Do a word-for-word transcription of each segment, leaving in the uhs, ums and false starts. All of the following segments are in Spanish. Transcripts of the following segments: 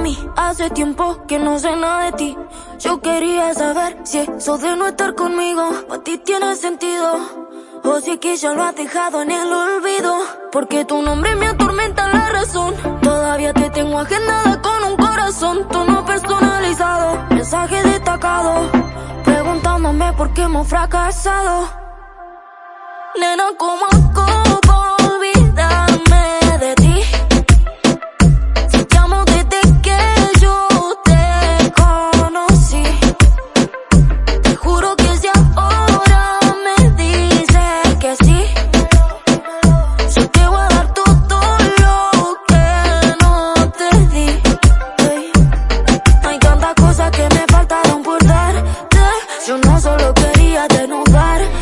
mami, hace tiempo que no sé nada de ti. Yo quería saber si eso de no estar conmigo para ti tiene sentido, o si que ya lo has dejado en el olvido. Porque tu nombre me atormenta la razón. Todavía te tengo agendada con un corazón, tono personalizado, mensaje destacado, preguntándome por qué hemos fracasado. Nena, ¿cómo hago para olvidarme de ti? Si te amo desde que yo te conocí. Te juro que si ahora me dices que sí, yo te voy a dar todo lo que no te di. Hey. Hay tantas cosas que me faltaron por darte. Yo no solo quería desnudarte.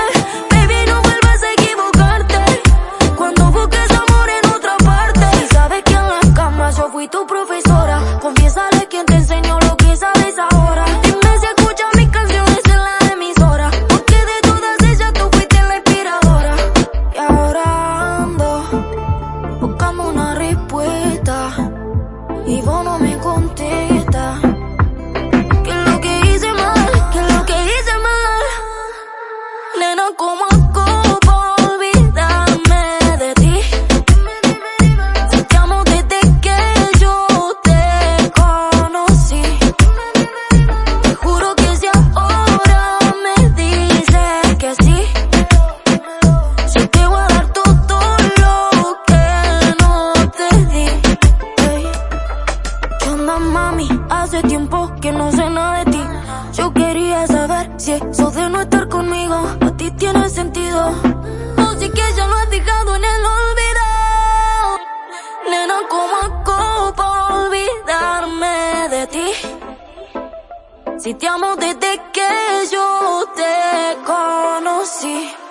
Fui tu profesora, confiésale quién te enseñó lo que sabes ahora. Dime si escuchas mis canciones en la emisora, porque de todas ellas tú fuiste la inspiradora. Y ahora ando buscando una respuesta y vos no me contestas. ¿Qué es lo que hice mal? ¿Qué es lo que hice mal? Nena, ¿cómo hago para olvidarme de ti? Si te amo desde que mami, hace tiempo que no sé nada de ti. Yo quería saber si eso de no estar conmigo a ti tiene sentido, o si que ya lo has dejado en el olvido. Nena, ¿cómo hago para olvidarme de ti? Si te amo desde que yo te conocí.